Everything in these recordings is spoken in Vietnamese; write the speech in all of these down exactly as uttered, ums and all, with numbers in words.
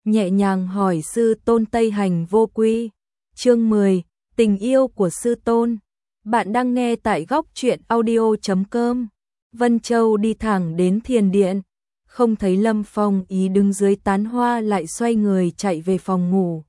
nhẹ nhàng hỏi sư tôn Tây Hành Vô Quy. Chương mười, tình yêu của sư tôn. Bạn đang nghe tại góc truyện audio chấm com. Vân Châu đi thẳng đến thiền điện, không thấy Lâm Phong Ý đứng dưới tán hoa lại xoay người chạy về phòng ngủ.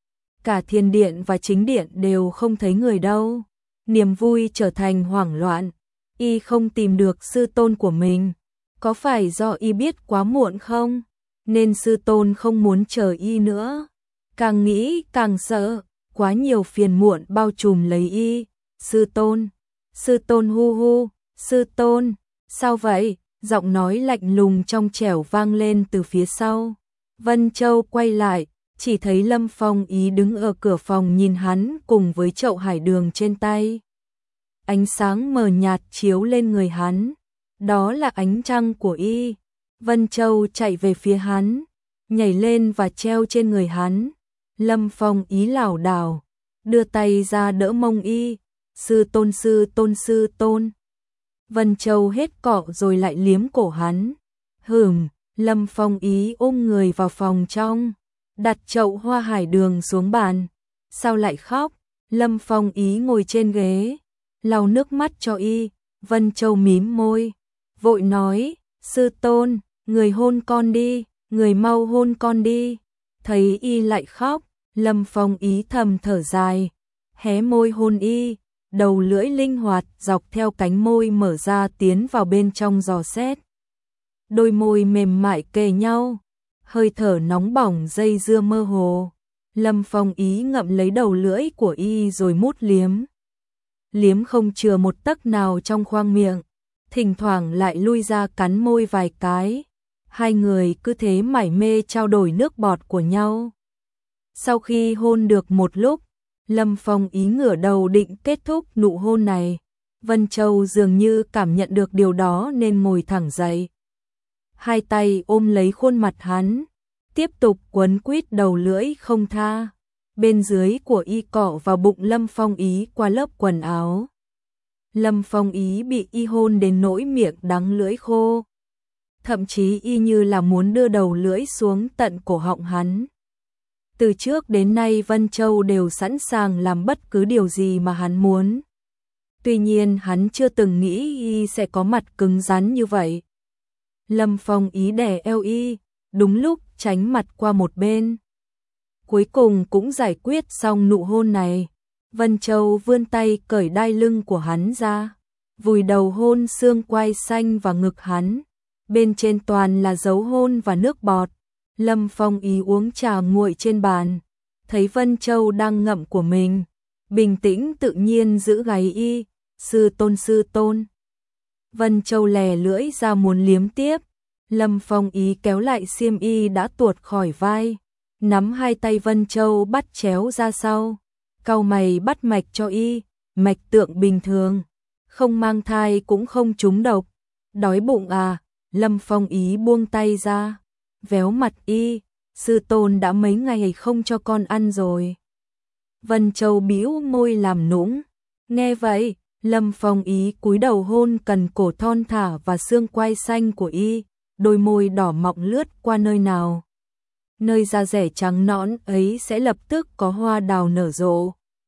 Cả thiền điện và chính điện đều không thấy người đâu. Niềm vui trở thành hoảng loạn. Y không tìm được sư tôn của mình. Có phải do y biết quá muộn không? Nên sư tôn không muốn chờ y nữa. Càng nghĩ càng sợ, quá nhiều phiền muộn bao trùm lấy y. Sư tôn, sư tôn hu hu, sư tôn, sao vậy? Giọng nói lạnh lùng trong trẻo vang lên từ phía sau. Vân Châu quay lại, chỉ thấy Lâm Phong Ý đứng ở cửa phòng nhìn hắn cùng với chậu hải đường trên tay. Ánh sáng mờ nhạt chiếu lên người hắn, đó là ánh trăng của y. Vân Châu chạy về phía hắn, nhảy lên và treo trên người hắn. Lâm Phong Ý lảo đảo, đưa tay ra đỡ mông y. Sư tôn, sư tôn, sư tôn. Vân Châu hết cọ rồi lại liếm cổ hắn. Hửm, Lâm Phong Ý ôm người vào phòng trong, đặt chậu hoa hải đường xuống bàn. Sao lại khóc? Lâm Phong Ý ngồi trên ghế, lau nước mắt cho y. Vân Châu mím môi, vội nói, sư tôn, người hôn con đi, người mau hôn con đi. Thấy y lại khóc, Lâm Phong Ý thầm thở dài, hé môi hôn y. Đầu lưỡi linh hoạt dọc theo cánh môi mở ra tiến vào bên trong dò xét. Đôi môi mềm mại kề nhau, hơi thở nóng bỏng dây dưa mơ hồ. Lâm Phong Ý ngậm lấy đầu lưỡi của y rồi mút liếm. Liếm không chừa một tấc nào trong khoang miệng, thỉnh thoảng lại lui ra cắn môi vài cái. Hai người cứ thế mải mê trao đổi nước bọt của nhau. Sau khi hôn được một lúc, Lâm Phong Ý ngửa đầu định kết thúc nụ hôn này. Vân Châu dường như cảm nhận được điều đó nên ngồi thẳng dậy. Hai tay ôm lấy khuôn mặt hắn, tiếp tục quấn quýt đầu lưỡi không tha. Bên dưới của y cọ vào bụng Lâm Phong Ý qua lớp quần áo. Lâm Phong Ý bị y hôn đến nỗi miệng đắng lưỡi khô. Thậm chí y như là muốn đưa đầu lưỡi xuống tận cổ họng hắn. Từ trước đến nay Vân Châu đều sẵn sàng làm bất cứ điều gì mà hắn muốn. Tuy nhiên hắn chưa từng nghĩ y sẽ có mặt cứng rắn như vậy. Lâm Phong Ý đè eo y, đúng lúc tránh mặt qua một bên. Cuối cùng cũng giải quyết xong nụ hôn này. Vân Châu vươn tay cởi đai lưng của hắn ra, vùi đầu hôn xương quai xanh và ngực hắn. Bên trên toàn là dấu hôn và nước bọt. Lâm Phong Ý uống trà nguội trên bàn, thấy Vân Châu đang ngậm của mình, bình tĩnh tự nhiên giữ gáy y. Sư tôn, sư tôn. Vân Châu lè lưỡi ra muốn liếm tiếp. Lâm Phong Ý kéo lại xiêm y đã tuột khỏi vai, nắm hai tay Vân Châu bắt chéo ra sau, cau mày bắt mạch cho y. Mạch tượng bình thường, không mang thai cũng không trúng độc. Đói bụng à? Lâm Phong Ý buông tay ra, véo mặt y. Sư tôn đã mấy ngày không cho con ăn rồi. Vân Châu bĩu môi làm nũng. Nghe vậy, Lâm Phong Ý cúi đầu hôn cần cổ thon thả và xương quai xanh của y. Đôi môi đỏ mọng lướt qua nơi nào. Nơi da rẻ trắng nõn ấy sẽ lập tức có hoa đào nở rộ.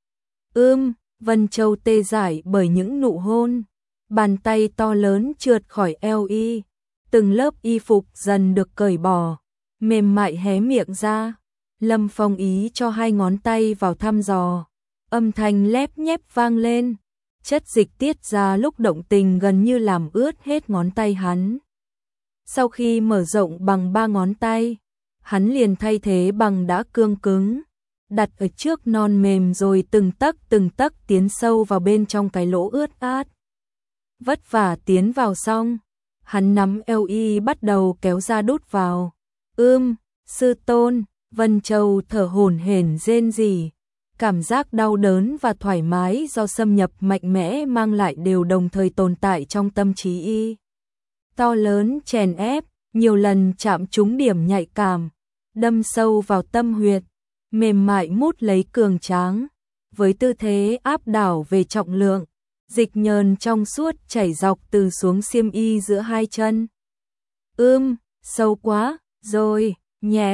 Ưm, Vân Châu tê dại bởi những nụ hôn. Bàn tay to lớn trượt khỏi eo y. Từng lớp y phục dần được cởi bỏ, mềm mại hé miệng ra. Lâm Phong Ý cho hai ngón tay vào thăm dò, âm thanh lép nhép vang lên. Chất dịch tiết ra lúc động tình gần như làm ướt hết ngón tay hắn. Sau khi mở rộng bằng ba ngón tay, hắn liền thay thế bằng đá cương cứng, đặt ở trước non mềm rồi từng tấc từng tấc tiến sâu vào bên trong cái lỗ ướt át. Vất vả tiến vào xong, hắn nắm eo y bắt đầu kéo ra đút vào. Ưm, sư tôn. Vân Châu thở hổn hển rên rỉ. Cảm giác đau đớn và thoải mái do xâm nhập mạnh mẽ mang lại đều đồng thời tồn tại trong tâm trí y. To lớn chèn ép, nhiều lần chạm trúng điểm nhạy cảm, đâm sâu vào tâm huyệt, mềm mại mút lấy cường tráng, với tư thế áp đảo về trọng lượng, dịch nhờn trong suốt chảy dọc từ xuống xiêm y giữa hai chân. Ưm, sâu quá, rồi, nhẹ,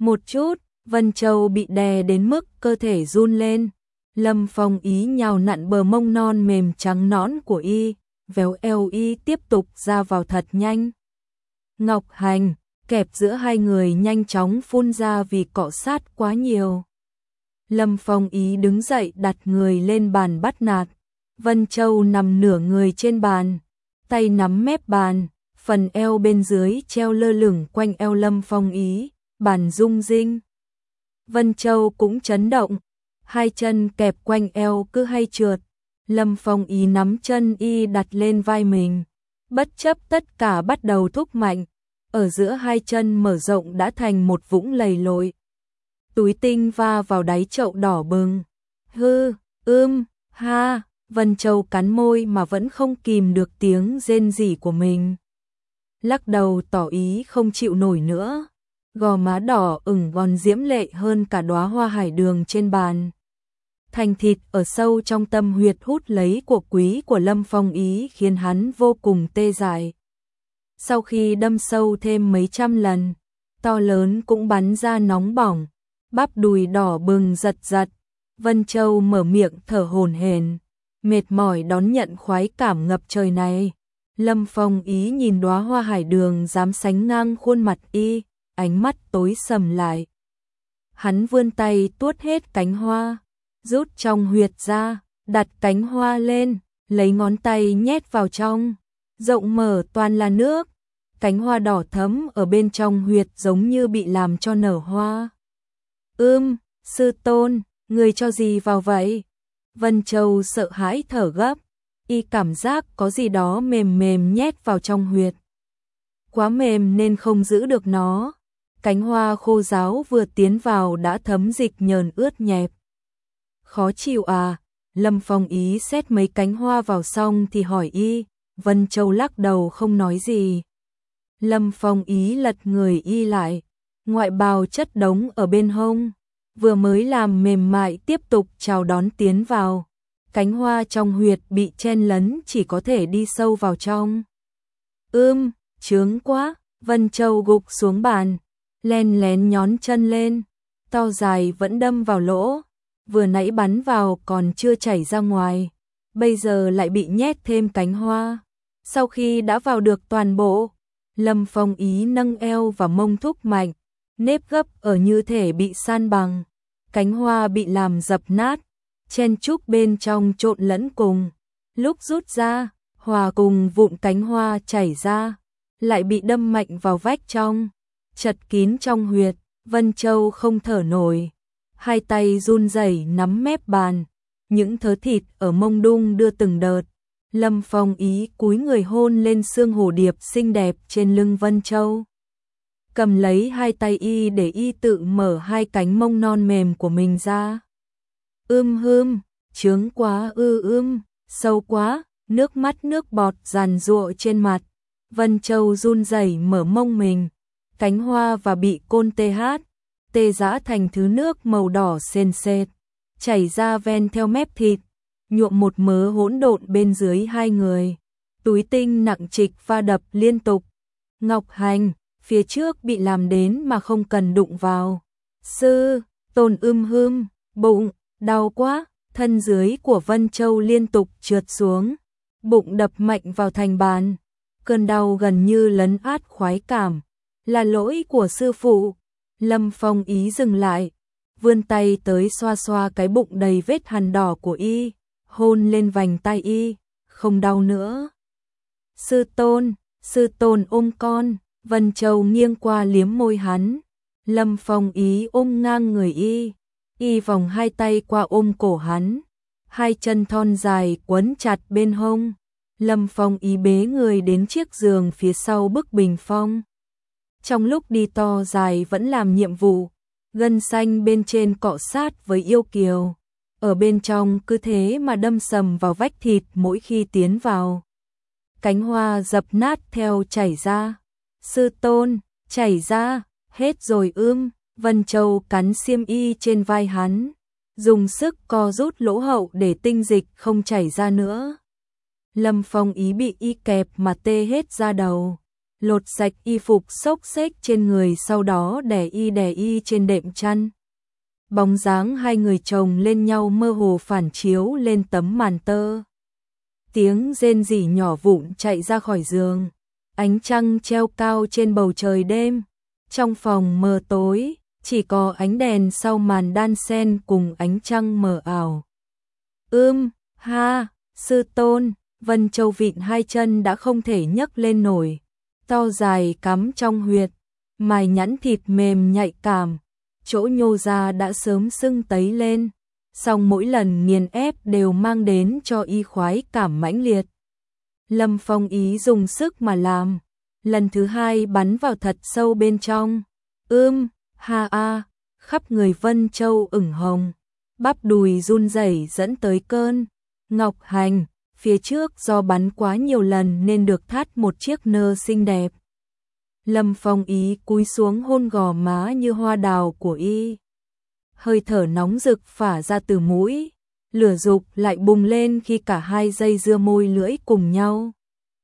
Một chút, Vân Châu bị đè đến mức cơ thể run lên. Lâm Phong Ý nhào nặn bờ mông non mềm trắng nõn của y, véo eo y tiếp tục ra vào thật nhanh. Ngọc Hành, kẹp giữa hai người nhanh chóng phun ra vì cọ sát quá nhiều. Lâm Phong Ý đứng dậy đặt người lên bàn bắt nạt. Vân Châu nằm nửa người trên bàn, tay nắm mép bàn, phần eo bên dưới treo lơ lửng quanh eo Lâm Phong Ý, bàn rung rinh. Vân Châu cũng chấn động, hai chân kẹp quanh eo cứ hay trượt. Lâm Phong Ý nắm chân y đặt lên vai mình, bất chấp tất cả bắt đầu thúc mạnh, ở giữa hai chân mở rộng đã thành một vũng lầy lội. Túi tinh va vào đáy chậu đỏ bừng. Hư, ưm, ha, Vân Châu cắn môi mà vẫn không kìm được tiếng rên rỉ của mình. Lắc đầu tỏ ý không chịu nổi nữa. Gò má đỏ ửng còn diễm lệ hơn cả đóa hoa hải đường trên bàn. Thành thịt ở sâu trong tâm huyệt hút lấy của quý của Lâm Phong Ý khiến hắn vô cùng tê dại. Sau khi đâm sâu thêm mấy trăm lần, to lớn cũng bắn ra nóng bỏng, bắp đùi đỏ bừng giật giật. Vân Châu mở miệng thở hổn hển, mệt mỏi đón nhận khoái cảm ngập trời này. Lâm Phong Ý nhìn đóa hoa hải đường dám sánh ngang khuôn mặt y, ánh mắt tối sầm lại. Hắn vươn tay tuốt hết cánh hoa, rút trong huyệt ra, đặt cánh hoa lên, lấy ngón tay nhét vào trong, rộng mở toàn là nước. Cánh hoa đỏ thẫm ở bên trong huyệt giống như bị làm cho nở hoa. Ưm, sư tôn, người cho gì vào vậy? Vân Châu sợ hãi thở gấp, y cảm giác có gì đó mềm mềm nhét vào trong huyệt. Quá mềm nên không giữ được nó. Cánh hoa khô ráo vừa tiến vào đã thấm dịch nhờn ướt nhẹp. Khó chịu à? Lâm Phong Ý xét mấy cánh hoa vào xong thì hỏi y. Vân Châu lắc đầu không nói gì. Lâm Phong Ý lật người y lại, ngoại bào chất đống ở bên hông, vừa mới làm mềm mại tiếp tục chào đón tiến vào. Cánh hoa trong huyệt bị chen lấn chỉ có thể đi sâu vào trong. Ưm, chướng quá, Vân Châu gục xuống bàn, len lén nhón chân lên, to dài vẫn đâm vào lỗ, vừa nãy bắn vào còn chưa chảy ra ngoài, bây giờ lại bị nhét thêm cánh hoa. Sau khi đã vào được toàn bộ, Lâm Phong Ý nâng eo và mông thúc mạnh, nếp gấp ở như thể bị san bằng, cánh hoa bị làm dập nát, chen chúc bên trong trộn lẫn cùng, lúc rút ra, hòa cùng vụn cánh hoa chảy ra, lại bị đâm mạnh vào vách trong, chật kín trong huyệt. Vân Châu không thở nổi, hai tay run rẩy nắm mép bàn, những thớ thịt ở mông đung đưa từng đợt. Lâm Phong Ý cúi người hôn lên xương hồ điệp xinh đẹp trên lưng Vân Châu, cầm lấy hai tay y để y tự mở hai cánh mông non mềm của mình ra. Ưm hưm, chướng quá, ư ưm, sâu quá, nước mắt nước bọt giàn giụa trên mặt. Vân Châu run rẩy mở mông mình, cánh hoa và bị côn tê hát, tê giã thành thứ nước màu đỏ sền sệt, chảy ra ven theo mép thịt, nhuộm một mớ hỗn độn bên dưới hai người. Túi tinh nặng trịch va đập liên tục. Ngọc Hành, phía trước bị làm đến mà không cần đụng vào. Sư, Tôn ưm hưm, bụng, đau quá, thân dưới của Vân Châu liên tục trượt xuống, bụng đập mạnh vào thành bàn. Cơn đau gần như lấn át khoái cảm, là lỗi của sư phụ. Lâm Phong Ý dừng lại, vươn tay tới xoa xoa cái bụng đầy vết hằn đỏ của y, hôn lên vành tai y, không đau nữa. Sư Tôn, sư Tôn ôm con. Vân Châu nghiêng qua liếm môi hắn. Lâm Phong Ý ôm ngang người y, y vòng hai tay qua ôm cổ hắn, hai chân thon dài quấn chặt bên hông. Lâm Phong Ý bế người đến chiếc giường phía sau bức bình phong. Trong lúc đi to dài vẫn làm nhiệm vụ, gân xanh bên trên cọ sát với yêu kiều, ở bên trong cứ thế mà đâm sầm vào vách thịt mỗi khi tiến vào. Cánh hoa dập nát theo chảy ra. Sư Tôn, chảy ra, hết rồi ưm. Vân Châu cắn xiêm y trên vai hắn, dùng sức co rút lỗ hậu để tinh dịch không chảy ra nữa. Lâm Phong Ý bị y kẹp mà tê hết da đầu. lột sạch y phục xốc xếch trên người, sau đó đè y đè y trên đệm chăn. Bóng dáng hai người chồng lên nhau mơ hồ phản chiếu lên tấm màn tơ. Tiếng rên rỉ nhỏ vụn chạy ra khỏi giường. Ánh trăng treo cao trên bầu trời đêm. Trong phòng mờ tối, chỉ có ánh đèn sau màn đan xen cùng ánh trăng mờ ảo. Ưm, ha, sư tôn, Vân Châu vịn hai chân đã không thể nhấc lên nổi. To dài cắm trong huyệt, mài nhẵn thịt mềm nhạy cảm, chỗ nhô ra đã sớm sưng tấy lên. Song mỗi lần nghiền ép đều mang đến cho y khoái cảm mãnh liệt. Lâm Phong ý dùng sức mà làm. Lần thứ hai bắn vào thật sâu bên trong. Ưm, ha a, khắp người Vân Châu ửng hồng. Bắp đùi run rẩy dẫn tới cơn ngọc hành. Phía trước do bắn quá nhiều lần nên được thắt một chiếc nơ xinh đẹp. Lâm Phong ý cúi xuống hôn gò má như hoa đào của y. Hơi thở nóng rực phả ra từ mũi. Lửa dục lại bùng lên khi cả hai dây dưa môi lưỡi cùng nhau.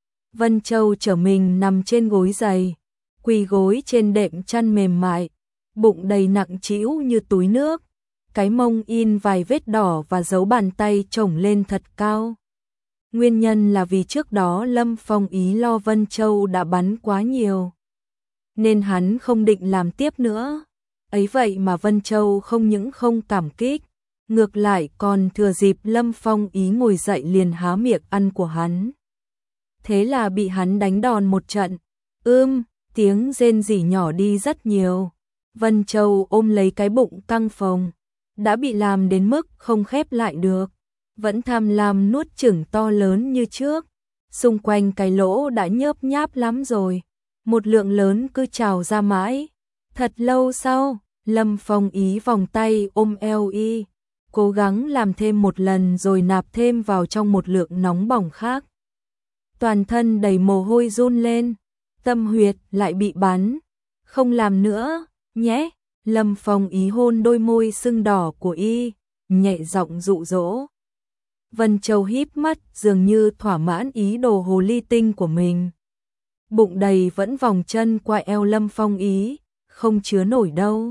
Vân Châu trở mình nằm trên gối dày, quỳ gối trên đệm chăn mềm mại, bụng đầy nặng trĩu như túi nước, cái mông in vài vết đỏ và dấu bàn tay chổng lên thật cao. Nguyên nhân là vì trước đó Lâm Phong ý lo Vân Châu đã bắn quá nhiều, nên hắn không định làm tiếp nữa. Ấy vậy mà Vân Châu không những không cảm kích, ngược lại còn thừa dịp Lâm Phong ý ngồi dậy liền há miệng ăn của hắn. Thế là bị hắn đánh đòn một trận. Ưm, tiếng rên rỉ nhỏ đi rất nhiều. Vân Châu ôm lấy cái bụng căng phồng, đã bị làm đến mức không khép lại được, vẫn tham lam nuốt chửng to lớn như trước. Xung quanh cái lỗ đã nhớp nháp lắm rồi, một lượng lớn cứ trào ra mãi. Thật lâu sau, Lâm Phong ý vòng tay ôm eo y, cố gắng làm thêm một lần rồi nạp thêm vào trong một lượng nóng bỏng khác. Toàn thân đầy mồ hôi run lên, tâm huyệt lại bị bắn. Không làm nữa, nhé. Lâm Phong ý hôn đôi môi sưng đỏ của y, nhẹ giọng dụ dỗ. Vân Châu híp mắt dường như thỏa mãn ý đồ hồ ly tinh của mình. Bụng đầy vẫn vòng chân qua eo Lâm Phong ý, không chứa nổi đâu.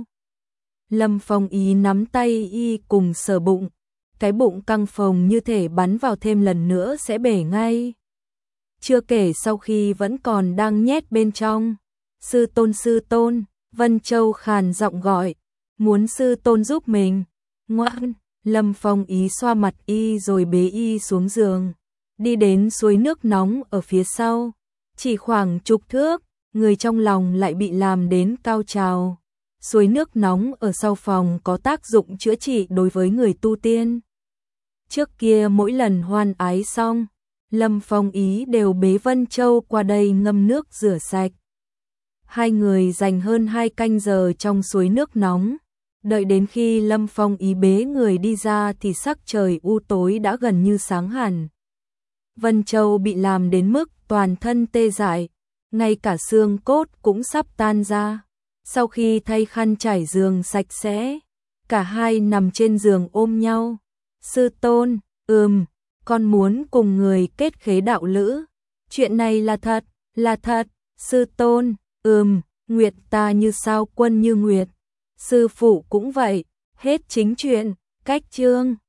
Lâm Phong ý nắm tay y cùng sờ bụng, cái bụng căng phồng như thể bắn vào thêm lần nữa sẽ bể ngay. Chưa kể sau khi vẫn còn đang nhét bên trong. Sư tôn sư tôn, Vân Châu khàn giọng gọi, muốn sư tôn giúp mình. Ngoan, Lâm Phong ý xoa mặt y rồi bế y xuống giường, đi đến suối nước nóng ở phía sau. Chỉ khoảng chục thước, người trong lòng lại bị làm đến cao trào. Suối nước nóng ở sau phòng có tác dụng chữa trị đối với người tu tiên. Trước kia mỗi lần hoan ái xong, Lâm Phong ý đều bế Vân Châu qua đây ngâm nước rửa sạch. Hai người dành hơn hai canh giờ trong suối nước nóng. Đợi đến khi Lâm Phong ý bế người đi ra thì sắc trời u tối đã gần như sáng hẳn. Vân Châu bị làm đến mức toàn thân tê dại, ngay cả xương cốt cũng sắp tan ra. Sau khi thay khăn trải giường sạch sẽ, cả hai nằm trên giường ôm nhau. Sư tôn, ừm, con muốn cùng người kết khế đạo lữ. Chuyện này là thật, là thật. Sư tôn, ừm, Nguyệt ta như sao quân như nguyệt. Sư phụ cũng vậy, hết chính chuyện, cách chương.